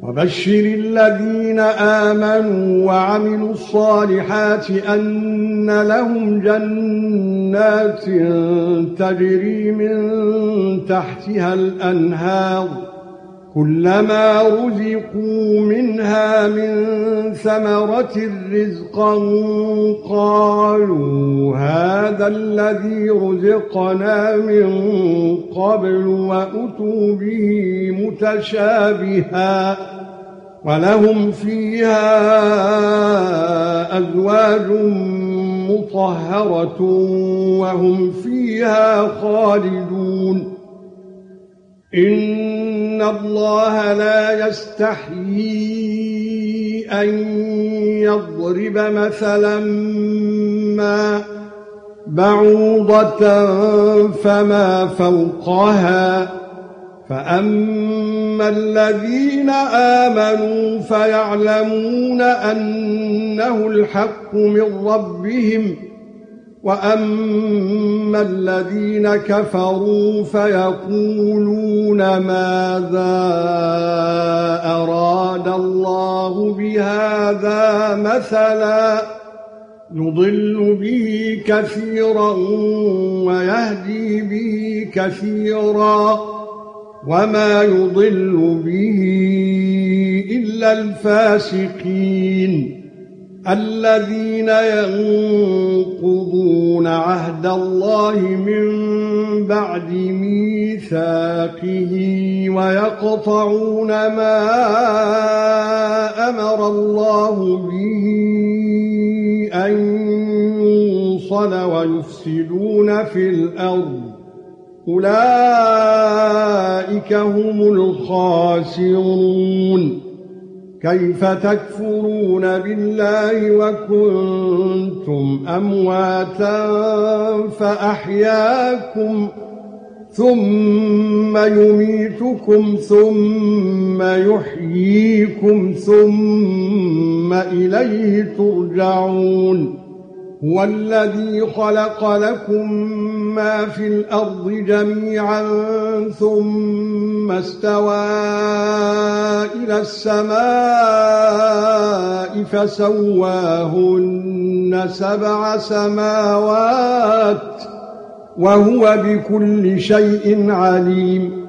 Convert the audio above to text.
وبشر الذين آمنوا وعملوا الصالحات أن لهم جنات تجري من تحتها الأنهار كلما رزقوا منها من ثمرة رزقا قالوا هذا الذي رزقنا من قبل وأتوا به متشابها ولهم فيها أزواج مطهرة وهم فيها خالدون إن الله لا يستحيي أن يضرب مثلا ما بعوضة فما فوقها فأما الذين آمنوا فيعلمون أنه الحق من ربهم وأما الذين كفروا فيقولون ماذا أراد الله بهذا مثلا يضل به كثيرا ويهدي به كثيرا وما يضل به إلا الفاسقين الذين ينقضون عهد الله من بعد ميثاقه ويقطعون ما أمر الله به أن يوصل ويفسدون في الأرض أولئك هم الخاسرون كيف تكفرون بالله وكنتم أمواتا فأحياكم ثم يميتكم ثم يحييكم ثم إليه ترجعون هو الذي خلق لكم ما في الأرض جميعا ثم استوى إلى السماء فسواهن 7 سماوات وهو بكل شيء عليم